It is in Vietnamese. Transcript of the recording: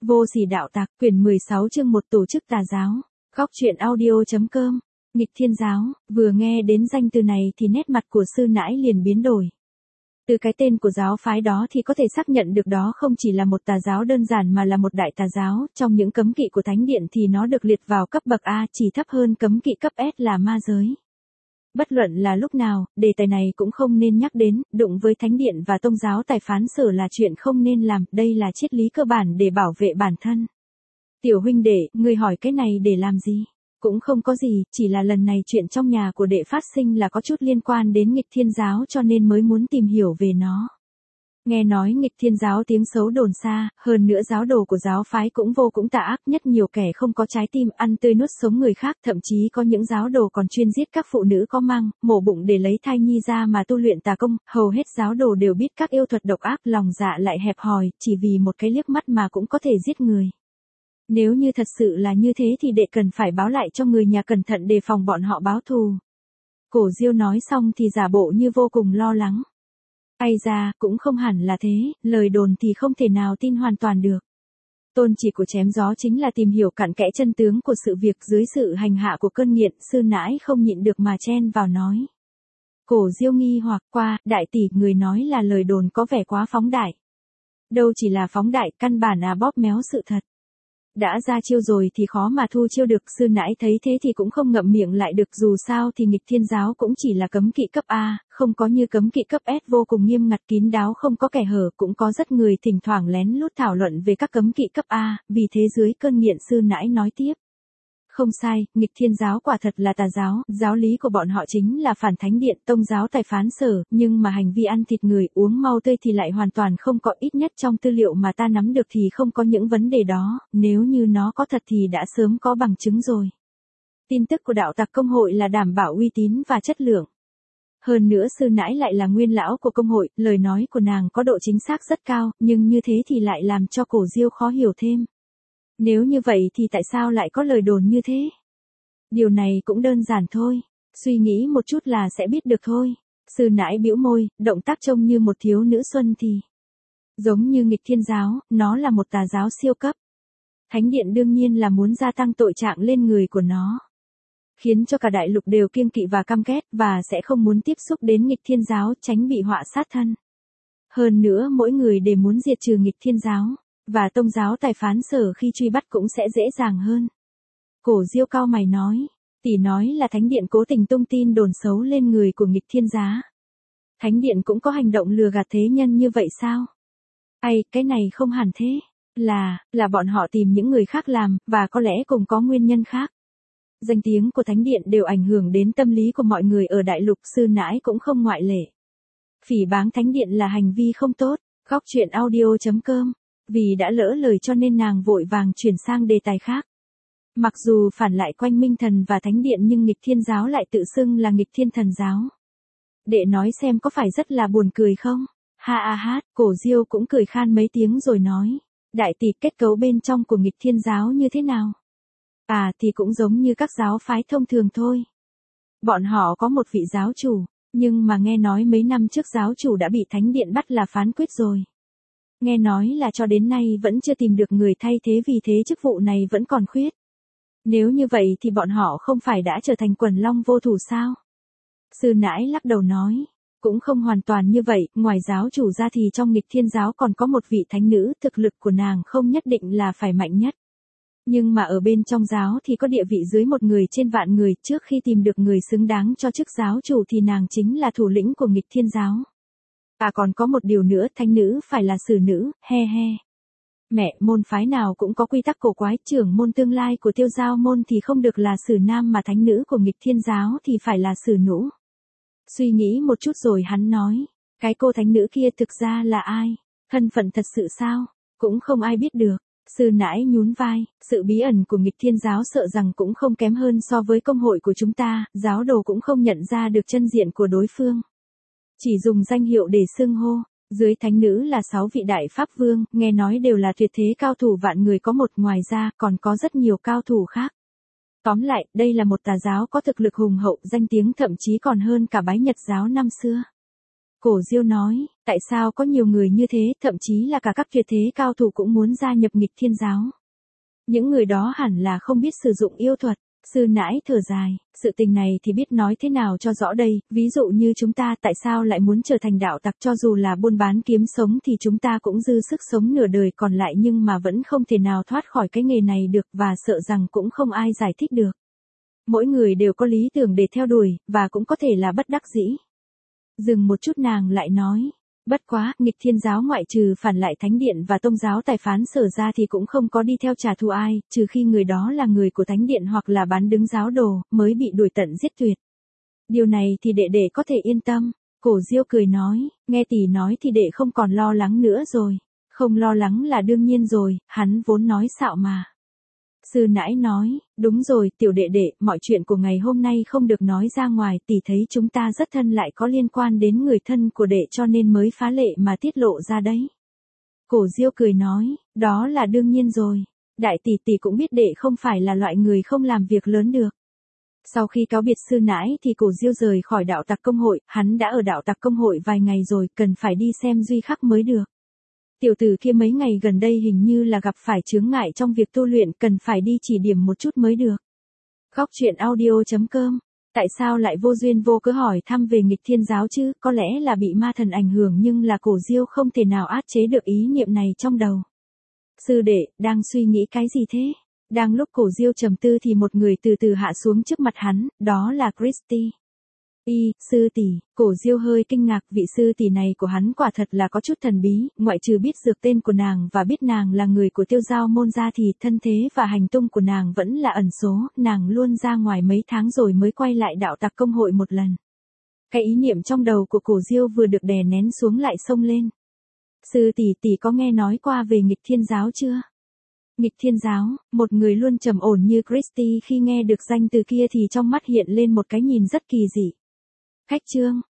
Vô sỉ đạo tặc, quyển 16 chương 1 tổ chức tà giáo. Góc truyện audio.com. Nghịch Thiên giáo, vừa nghe đến danh từ này thì nét mặt của sư nãi liền biến đổi. Từ cái tên của giáo phái đó thì có thể xác nhận được đó không chỉ là một tà giáo đơn giản mà là một đại tà giáo, trong những cấm kỵ của thánh điện thì nó được liệt vào cấp bậc A, chỉ thấp hơn cấm kỵ cấp S là ma giới. Bất luận là lúc nào, đề tài này cũng không nên nhắc đến, đụng với thánh điện và tông giáo tài phán sở là chuyện không nên làm, đây là triết lý cơ bản để bảo vệ bản thân. Tiểu huynh đệ, ngươi hỏi cái này để làm gì? Cũng không có gì, chỉ là lần này chuyện trong nhà của đệ phát sinh là có chút liên quan đến Nghịch Thiên giáo cho nên mới muốn tìm hiểu về nó. Nghe nói Nghịch Thiên giáo tiếng xấu đồn xa, hơn nữa giáo đồ của giáo phái cũng vô cùng tà ác, nhất nhiều kẻ không có trái tim ăn tươi nuốt sống người khác, thậm chí có những giáo đồ còn chuyên giết các phụ nữ có mang, mổ bụng để lấy thai nhi ra mà tu luyện tà công, hầu hết giáo đồ đều biết các yêu thuật độc ác, lòng dạ lại hẹp hòi, chỉ vì một cái liếc mắt mà cũng có thể giết người. Nếu như thật sự là như thế thì đệ cần phải báo lại cho người nhà cẩn thận đề phòng bọn họ báo thù. Cổ Diêu nói xong thì giả bộ như vô cùng lo lắng. Ai ra, cũng không hẳn là thế, lời đồn thì không thể nào tin hoàn toàn được. Tôn chỉ của chém gió chính là tìm hiểu cặn kẽ chân tướng của sự việc dưới sự hành hạ của cơn nghiện, sư nãi không nhịn được mà chen vào nói. Cổ Diêu nghi hoặc qua, đại tỷ, người nói là lời đồn có vẻ quá phóng đại. Đâu chỉ là phóng đại, căn bản là bóp méo sự thật. Đã ra chiêu rồi thì khó mà thu chiêu được, sư nãi thấy thế thì cũng không ngậm miệng lại được, dù sao thì Nghịch Thiên giáo cũng chỉ là cấm kỵ cấp A, không có như cấm kỵ cấp S vô cùng nghiêm ngặt kín đáo không có kẻ hở, cũng có rất người thỉnh thoảng lén lút thảo luận về các cấm kỵ cấp A, vì thế dưới cơn nghiện sư nãi nói tiếp. Không sai, Nghịch Thiên giáo quả thật là tà giáo, giáo lý của bọn họ chính là phản thánh điện, tông giáo tài phán sở, nhưng mà hành vi ăn thịt người, uống mau tươi thì lại hoàn toàn không có, ít nhất trong tư liệu mà ta nắm được thì không có những vấn đề đó, nếu như nó có thật thì đã sớm có bằng chứng rồi. Tin tức của đạo tặc công hội là đảm bảo uy tín và chất lượng. Hơn nữa sư nãi lại là nguyên lão của công hội, lời nói của nàng có độ chính xác rất cao, nhưng như thế thì lại làm cho Cổ Diêu khó hiểu thêm. Nếu như vậy thì tại sao lại có lời đồn như thế? Điều này cũng đơn giản thôi, suy nghĩ một chút là sẽ biết được thôi. Sư nãi bĩu môi, động tác trông như một thiếu nữ xuân thì. Giống như Nghịch Thiên giáo, nó là một tà giáo siêu cấp. Thánh điện đương nhiên là muốn gia tăng tội trạng lên người của nó. Khiến cho cả đại lục đều kiêng kỵ và căm ghét và sẽ không muốn tiếp xúc đến Nghịch Thiên giáo tránh bị họa sát thân. Hơn nữa mỗi người đều muốn diệt trừ Nghịch Thiên giáo. Và tông giáo tài phán sở khi truy bắt cũng sẽ dễ dàng hơn. Cổ Diêu cao mày nói, tỷ nói là thánh điện cố tình tung tin đồn xấu lên người của Nghịch Thiên giá. Thánh điện cũng có hành động lừa gạt thế nhân như vậy sao? Ai, cái này không hẳn thế. Là bọn họ tìm những người khác làm, và có lẽ cũng có nguyên nhân khác. Danh tiếng của thánh điện đều ảnh hưởng đến tâm lý của mọi người ở đại lục, sư nãi cũng không ngoại lệ. Phỉ báng thánh điện là hành vi không tốt. Góc truyện audio.com. Vì đã lỡ lời cho nên nàng vội vàng chuyển sang đề tài khác. Mặc dù phản lại quanh Minh Thần và Thánh Điện nhưng Nghịch Thiên giáo lại tự xưng là Nghịch Thiên Thần giáo. Đệ nói xem có phải rất là buồn cười không? Ha ha ha, Cổ Diêu cũng cười khan mấy tiếng rồi nói. Đại tỷ, kết cấu bên trong của Nghịch Thiên giáo như thế nào? À thì cũng giống như các giáo phái thông thường thôi. Bọn họ có một vị giáo chủ, nhưng mà nghe nói mấy năm trước giáo chủ đã bị Thánh Điện bắt là phán quyết rồi. Nghe nói là cho đến nay vẫn chưa tìm được người thay thế, vì thế chức vụ này vẫn còn khuyết. Nếu như vậy thì bọn họ không phải đã trở thành quần long vô thủ sao? Sư nãi lắc đầu nói, cũng không hoàn toàn như vậy, ngoài giáo chủ ra thì trong Nghịch Thiên giáo còn có một vị thánh nữ, thực lực của nàng không nhất định là phải mạnh nhất. Nhưng mà ở bên trong giáo thì có địa vị dưới một người trên vạn người, trước khi tìm được người xứng đáng cho chức giáo chủ thì nàng chính là thủ lĩnh của Nghịch Thiên giáo. À còn có một điều nữa, thánh nữ phải là sử nữ, he he. Mẹ, môn phái nào cũng có quy tắc cổ quái, trưởng môn tương lai của Tiêu Giao môn thì không được là sử nam mà thánh nữ của Nghịch Thiên giáo thì phải là sử nữ. Suy nghĩ một chút rồi hắn nói, cái cô thánh nữ kia thực ra là ai? Thân phận thật sự sao? Cũng không ai biết được. Sư nãi nhún vai, sự bí ẩn của Nghịch Thiên giáo sợ rằng cũng không kém hơn so với công hội của chúng ta, giáo đồ cũng không nhận ra được chân diện của đối phương. Chỉ dùng danh hiệu để xưng hô, dưới thánh nữ là 6 vị đại pháp vương, nghe nói đều là tuyệt thế cao thủ vạn người có một, ngoài ra còn có rất nhiều cao thủ khác. Tóm lại, đây là một tà giáo có thực lực hùng hậu, danh tiếng thậm chí còn hơn cả Bái Nhật giáo năm xưa. Cổ Diêu nói, tại sao có nhiều người như thế, thậm chí là cả các tuyệt thế cao thủ cũng muốn gia nhập nghịch thiên giáo. Những người đó hẳn là không biết sử dụng yêu thuật. Sư nãi thở dài, sự tình này thì biết nói thế nào cho rõ đây, ví dụ như chúng ta tại sao lại muốn trở thành đạo tặc, cho dù là buôn bán kiếm sống thì chúng ta cũng dư sức sống nửa đời còn lại nhưng mà vẫn không thể nào thoát khỏi cái nghề này được và sợ rằng cũng không ai giải thích được. Mỗi người đều có lý tưởng để theo đuổi, và cũng có thể là bất đắc dĩ. Dừng một chút nàng lại nói. Bất quá, nghịch thiên giáo ngoại trừ phản lại thánh điện và tông giáo tài phán Sở ra thì cũng không có đi theo trả thù ai, trừ khi người đó là người của thánh điện hoặc là bán đứng giáo đồ, mới bị đuổi tận giết tuyệt. Điều này thì đệ có thể yên tâm. Cổ Diêu cười nói, nghe tỷ nói thì đệ không còn lo lắng nữa rồi. Không lo lắng là đương nhiên rồi, hắn vốn nói xạo mà. Sư nãi nói, đúng rồi, tiểu đệ, mọi chuyện của ngày hôm nay không được nói ra ngoài, tỷ thấy chúng ta rất thân lại có liên quan đến người thân của đệ cho nên mới phá lệ mà tiết lộ ra đấy. Cổ Diêu cười nói, đó là đương nhiên rồi. Đại tỷ cũng biết đệ không phải là loại người không làm việc lớn được. Sau khi cáo biệt sư nãi thì Cổ Diêu rời khỏi đạo tặc công hội, hắn đã ở đạo tặc công hội vài ngày rồi, cần phải đi xem Duy Khắc mới được. Tiểu tử kia mấy ngày gần đây hình như là gặp phải chướng ngại trong việc tu luyện, cần phải đi chỉ điểm một chút mới được. Khóc chuyện audio.com. Tại sao lại vô duyên vô cớ hỏi thăm về nghịch thiên giáo chứ, có lẽ là bị ma thần ảnh hưởng nhưng là Cổ Diêu không thể nào át chế được ý niệm này trong đầu. Sư đệ, đang suy nghĩ cái gì thế? Đang lúc Cổ Diêu trầm tư thì một người từ từ hạ xuống trước mặt hắn, đó là Christy. Sư tỷ, Cổ Diêu hơi kinh ngạc, vị sư tỷ này của hắn quả thật là có chút thần bí, ngoại trừ biết dược tên của nàng và biết nàng là người của Tiêu Giao môn ra thì thân thế và hành tung của nàng vẫn là ẩn số, nàng luôn ra ngoài mấy tháng rồi mới quay lại đạo tặc công hội một lần. Cái ý niệm trong đầu của Cổ Diêu vừa được đè nén xuống lại xông lên. Sư tỷ có nghe nói qua về nghịch thiên giáo chưa? Nghịch thiên giáo, một người luôn trầm ổn như Christy khi nghe được danh từ kia thì trong mắt hiện lên một cái nhìn rất kỳ dị. Khách trương,